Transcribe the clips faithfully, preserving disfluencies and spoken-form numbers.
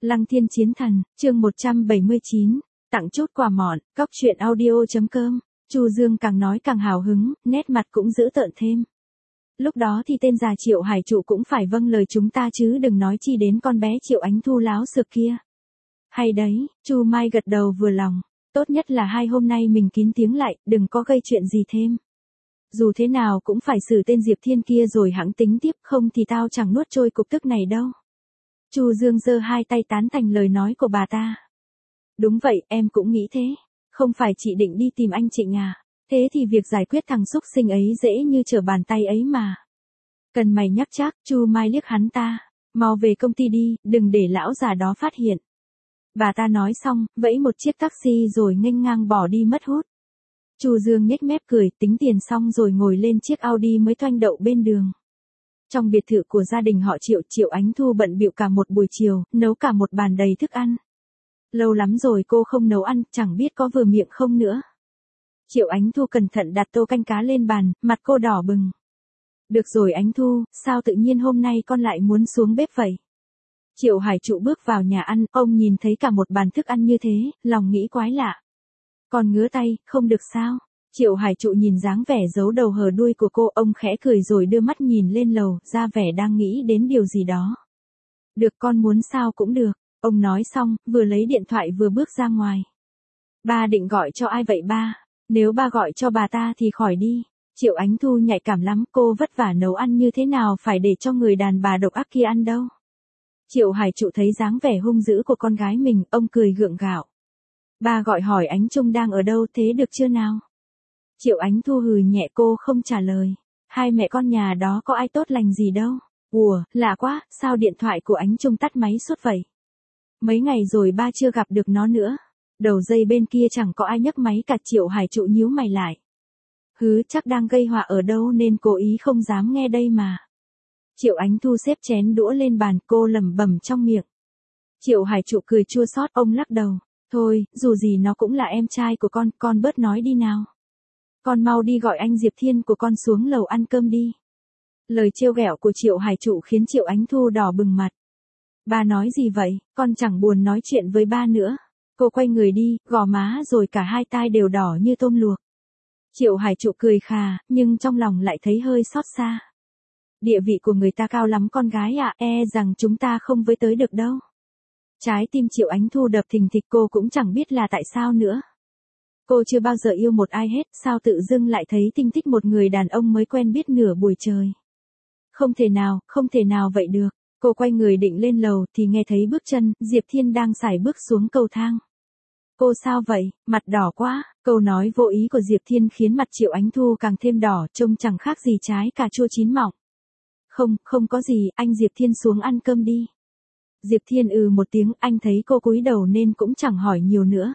Lăng Thiên Chiến Thần, chương một trăm bảy mươi chín, tặng chút quà mọn, cóc truyện audio.com. Chu Dương càng nói càng hào hứng, nét mặt cũng dữ tợn thêm. Lúc đó thì tên già Triệu Hải Trụ cũng phải vâng lời chúng ta chứ đừng nói chi đến con bé Triệu Ánh Thu láo xược kia. Hay đấy, Chu Mai gật đầu vừa lòng, tốt nhất là hai hôm nay mình kín tiếng lại, đừng có gây chuyện gì thêm. Dù thế nào cũng phải xử tên Diệp Thiên kia rồi hãng tính tiếp, không thì tao chẳng nuốt trôi cục tức này đâu. Chu Dương giơ hai tay tán thành lời nói của bà ta. Đúng vậy, em cũng nghĩ thế. Không phải chị định đi tìm anh Trịnh à? Thế thì việc giải quyết thằng xúc sinh ấy dễ như trở bàn tay ấy mà. Cần mày nhắc chắc, Chu Mai liếc hắn ta. Mau về công ty đi, đừng để lão già đó phát hiện. Bà ta nói xong, vẫy một chiếc taxi rồi nghênh ngang bỏ đi mất hút. Chu Dương nhếch mép cười, tính tiền xong rồi ngồi lên chiếc Audi mới toanh đậu bên đường. Trong biệt thự của gia đình họ Triệu, Triệu Ánh Thu bận bịu cả một buổi chiều, nấu cả một bàn đầy thức ăn. Lâu lắm rồi cô không nấu ăn, chẳng biết có vừa miệng không nữa. Triệu Ánh Thu cẩn thận đặt tô canh cá lên bàn, mặt cô đỏ bừng. Được rồi Ánh Thu, sao tự nhiên hôm nay con lại muốn xuống bếp vậy? Triệu Hải Trụ bước vào nhà ăn, ông nhìn thấy cả một bàn thức ăn như thế, lòng nghĩ quái lạ. Còn ngứa tay, không được sao? Triệu Hải Trụ nhìn dáng vẻ giấu đầu hở đuôi của cô, ông khẽ cười rồi đưa mắt nhìn lên lầu, ra vẻ đang nghĩ đến điều gì đó. Được, con muốn sao cũng được, ông nói xong, vừa lấy điện thoại vừa bước ra ngoài. Ba định gọi cho ai vậy ba? Nếu ba gọi cho bà ta thì khỏi đi. Triệu Ánh Thu nhạy cảm lắm, cô vất vả nấu ăn như thế nào phải để cho người đàn bà độc ác kia ăn đâu. Triệu Hải Trụ thấy dáng vẻ hung dữ của con gái mình, ông cười gượng gạo. Ba gọi hỏi Ánh Trung đang ở đâu, thế được chưa nào? Triệu Ánh Thu hừ nhẹ, cô không trả lời. Hai mẹ con nhà đó có ai tốt lành gì đâu. Ủa, lạ quá, sao điện thoại của Ánh Trung tắt máy suốt vậy? Mấy ngày rồi ba chưa gặp được nó nữa. Đầu dây bên kia chẳng có ai nhấc máy cả. Triệu Hải Trụ nhíu mày lại. Hứ, chắc đang gây họa ở đâu nên cố ý không dám nghe đây mà. Triệu Ánh Thu xếp chén đũa lên bàn, cô lẩm bẩm trong miệng. Triệu Hải Trụ cười chua xót, ông lắc đầu. Thôi, dù gì nó cũng là em trai của con, con bớt nói đi nào. Con mau đi gọi anh Diệp Thiên của con xuống lầu ăn cơm đi. Lời trêu ghẹo của Triệu Hải Trụ khiến Triệu Ánh Thu đỏ bừng mặt. Ba nói gì vậy, con chẳng buồn nói chuyện với ba nữa. Cô quay người đi, gò má rồi cả hai tai đều đỏ như tôm luộc. Triệu Hải Trụ cười khà, nhưng trong lòng lại thấy hơi xót xa. Địa vị của người ta cao lắm con gái ạ, à, e rằng chúng ta không với tới được đâu. Trái tim Triệu Ánh Thu đập thình thịch, cô cũng chẳng biết là tại sao nữa. Cô chưa bao giờ yêu một ai hết, sao tự dưng lại thấy tinh thích một người đàn ông mới quen biết nửa buổi trời. Không thể nào, không thể nào vậy được. Cô quay người định lên lầu thì nghe thấy bước chân, Diệp Thiên đang sải bước xuống cầu thang. Cô sao vậy, mặt đỏ quá, câu nói vô ý của Diệp Thiên khiến mặt Triệu Ánh Thu càng thêm đỏ, trông chẳng khác gì trái cà chua chín mọng. Không, không có gì, anh Diệp Thiên xuống ăn cơm đi. Diệp Thiên ừ một tiếng, anh thấy cô cúi đầu nên cũng chẳng hỏi nhiều nữa.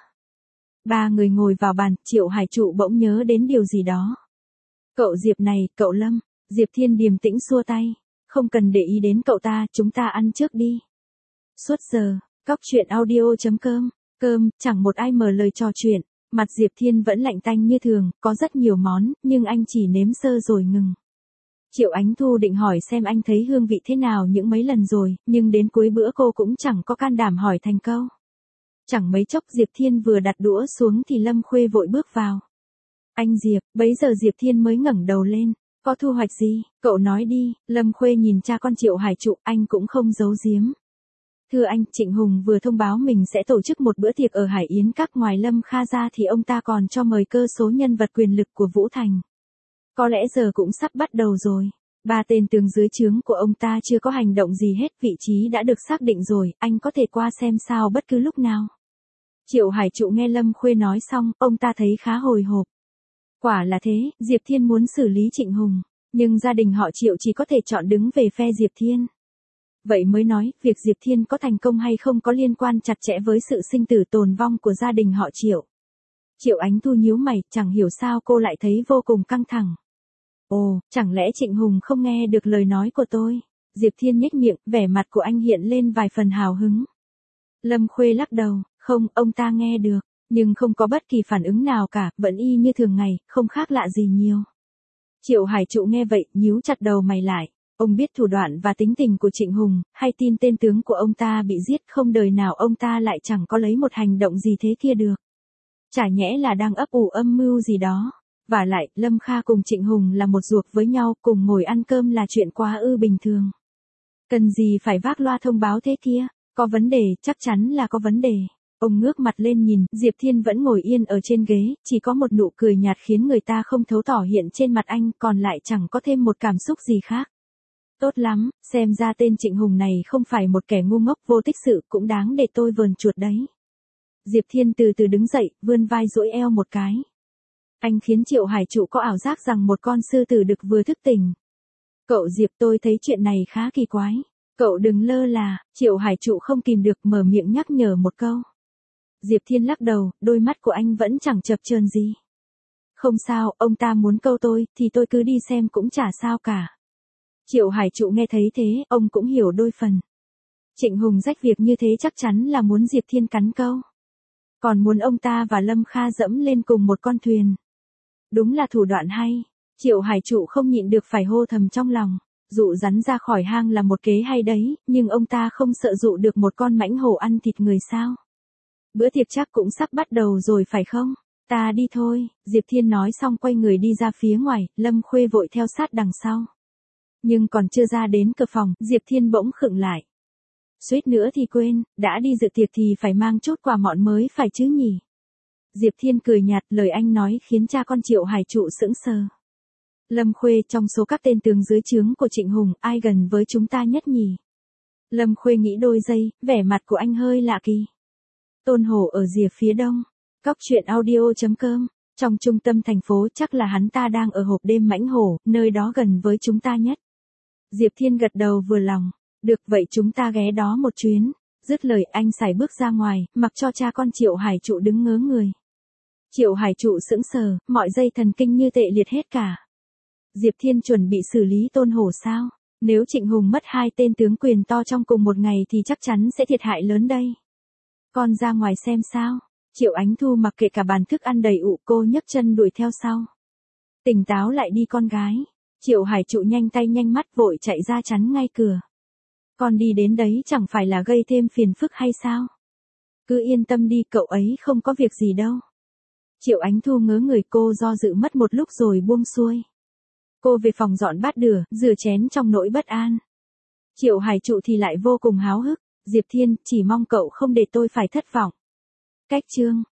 Ba người ngồi vào bàn, Triệu Hải Trụ bỗng nhớ đến điều gì đó. Cậu Diệp này, cậu Lâm. Diệp Thiên điềm tĩnh xua tay. Không cần để ý đến cậu ta, chúng ta ăn trước đi. Suốt giờ, cóc truyện audio.com. Cơm, chẳng một ai mở lời trò chuyện. Mặt Diệp Thiên vẫn lạnh tanh như thường, có rất nhiều món, nhưng anh chỉ nếm sơ rồi ngừng. Triệu Ánh Thu định hỏi xem anh thấy hương vị thế nào những mấy lần rồi, nhưng đến cuối bữa cô cũng chẳng có can đảm hỏi thành câu. Chẳng mấy chốc Diệp Thiên vừa đặt đũa xuống thì Lâm Khuê vội bước vào. Anh Diệp, bấy giờ Diệp Thiên mới ngẩng đầu lên. Có thu hoạch gì, cậu nói đi. Lâm Khuê nhìn cha con Triệu Hải Trụ, anh cũng không giấu giếm. Thưa anh, Trịnh Hùng vừa thông báo mình sẽ tổ chức một bữa tiệc ở Hải Yến Các, ngoài Lâm Kha ra thì ông ta còn cho mời cơ số nhân vật quyền lực của Vũ Thành. Có lẽ giờ cũng sắp bắt đầu rồi. Ba tên tướng dưới trướng của ông ta chưa có hành động gì hết, vị trí đã được xác định rồi, anh có thể qua xem sao bất cứ lúc nào. Triệu Hải Trụ nghe Lâm Khuê nói xong, ông ta thấy khá hồi hộp. Quả là thế, Diệp Thiên muốn xử lý Trịnh Hùng, nhưng gia đình họ Triệu chỉ có thể chọn đứng về phe Diệp Thiên. Vậy mới nói, việc Diệp Thiên có thành công hay không có liên quan chặt chẽ với sự sinh tử tồn vong của gia đình họ Triệu. Triệu Ánh Thu nhíu mày, chẳng hiểu sao cô lại thấy vô cùng căng thẳng. Ồ, chẳng lẽ Trịnh Hùng không nghe được lời nói của tôi? Diệp Thiên nhếch miệng, vẻ mặt của anh hiện lên vài phần hào hứng. Lâm Khuê lắc đầu, không, ông ta nghe được, nhưng không có bất kỳ phản ứng nào cả, vẫn y như thường ngày, không khác lạ gì nhiều. Triệu Hải Trụ nghe vậy, nhíu chặt đầu mày lại. Ông biết thủ đoạn và tính tình của Trịnh Hùng, hay tin tên tướng của ông ta bị giết, không đời nào ông ta lại chẳng có lấy một hành động gì thế kia được. Chả nhẽ là đang ấp ủ âm mưu gì đó. Vả lại, Lâm Kha cùng Trịnh Hùng là một ruột với nhau, cùng ngồi ăn cơm là chuyện quá ư bình thường. Cần gì phải vác loa thông báo thế kia, có vấn đề, chắc chắn là có vấn đề. Ông ngước mặt lên nhìn, Diệp Thiên vẫn ngồi yên ở trên ghế, chỉ có một nụ cười nhạt khiến người ta không thấu tỏ hiện trên mặt anh, còn lại chẳng có thêm một cảm xúc gì khác. Tốt lắm, xem ra tên Trịnh Hùng này không phải một kẻ ngu ngốc vô tích sự, cũng đáng để tôi vờn chuột đấy. Diệp Thiên từ từ đứng dậy, vươn vai duỗi eo một cái. Anh khiến Triệu Hải Trụ có ảo giác rằng một con sư tử đực vừa thức tỉnh. Cậu Diệp, tôi thấy chuyện này khá kỳ quái. Cậu đừng lơ là, Triệu Hải Trụ không kìm được mở miệng nhắc nhở một câu. Diệp Thiên lắc đầu, đôi mắt của anh vẫn chẳng chập chờn gì. Không sao, ông ta muốn câu tôi, thì tôi cứ đi xem cũng chả sao cả. Triệu Hải Trụ nghe thấy thế, ông cũng hiểu đôi phần. Trịnh Hùng rách việc như thế chắc chắn là muốn Diệp Thiên cắn câu. Còn muốn ông ta và Lâm Kha dẫm lên cùng một con thuyền. Đúng là thủ đoạn hay. Triệu Hải Trụ không nhịn được phải hô thầm trong lòng. Dụ rắn ra khỏi hang là một kế hay đấy, nhưng ông ta không sợ dụ được một con mãnh hổ ăn thịt người sao? Bữa tiệc chắc cũng sắp bắt đầu rồi phải không? Ta đi thôi, Diệp Thiên nói xong quay người đi ra phía ngoài, Lâm Khuê vội theo sát đằng sau. Nhưng còn chưa ra đến cửa phòng, Diệp Thiên bỗng khựng lại. Suýt nữa thì quên, đã đi dự tiệc thì phải mang chút quà mọn mới phải chứ nhỉ? Diệp Thiên cười nhạt, lời anh nói khiến cha con Triệu Hải Trụ sững sờ. Lâm Khuê, trong số các tên tướng dưới trướng của Trịnh Hùng, ai gần với chúng ta nhất nhỉ? Lâm Khuê nghĩ đôi giây, vẻ mặt của anh hơi lạ kỳ. Tôn Hổ ở rìa phía đông. Cóc truyện audio chấm com. Trong trung tâm thành phố chắc là hắn ta đang ở hộp đêm mãnh hổ, nơi đó gần với chúng ta nhất. Diệp Thiên gật đầu vừa lòng. Được vậy chúng ta ghé đó một chuyến. Dứt lời anh sải bước ra ngoài, mặc cho cha con Triệu Hải Trụ đứng ngớ người. Triệu Hải Trụ sững sờ, mọi dây thần kinh như tê liệt hết cả. Diệp Thiên chuẩn bị xử lý Tôn Hổ sao? Nếu Trịnh Hùng mất hai tên tướng quyền to trong cùng một ngày thì chắc chắn sẽ thiệt hại lớn đây. Con ra ngoài xem sao? Triệu Ánh Thu mặc kệ cả bàn thức ăn đầy ụ, cô nhấc chân đuổi theo sau. Tỉnh táo lại đi con gái. Triệu Hải Trụ nhanh tay nhanh mắt vội chạy ra chắn ngay cửa. Con đi đến đấy chẳng phải là gây thêm phiền phức hay sao? Cứ yên tâm đi, cậu ấy không có việc gì đâu. Triệu Ánh Thu ngớ người, cô do dự mất một lúc rồi buông xuôi. Cô về phòng dọn bát đũa, rửa chén trong nỗi bất an. Triệu Hải Trụ thì lại vô cùng háo hức. Diệp Thiên, chỉ mong cậu không để tôi phải thất vọng. Cách chương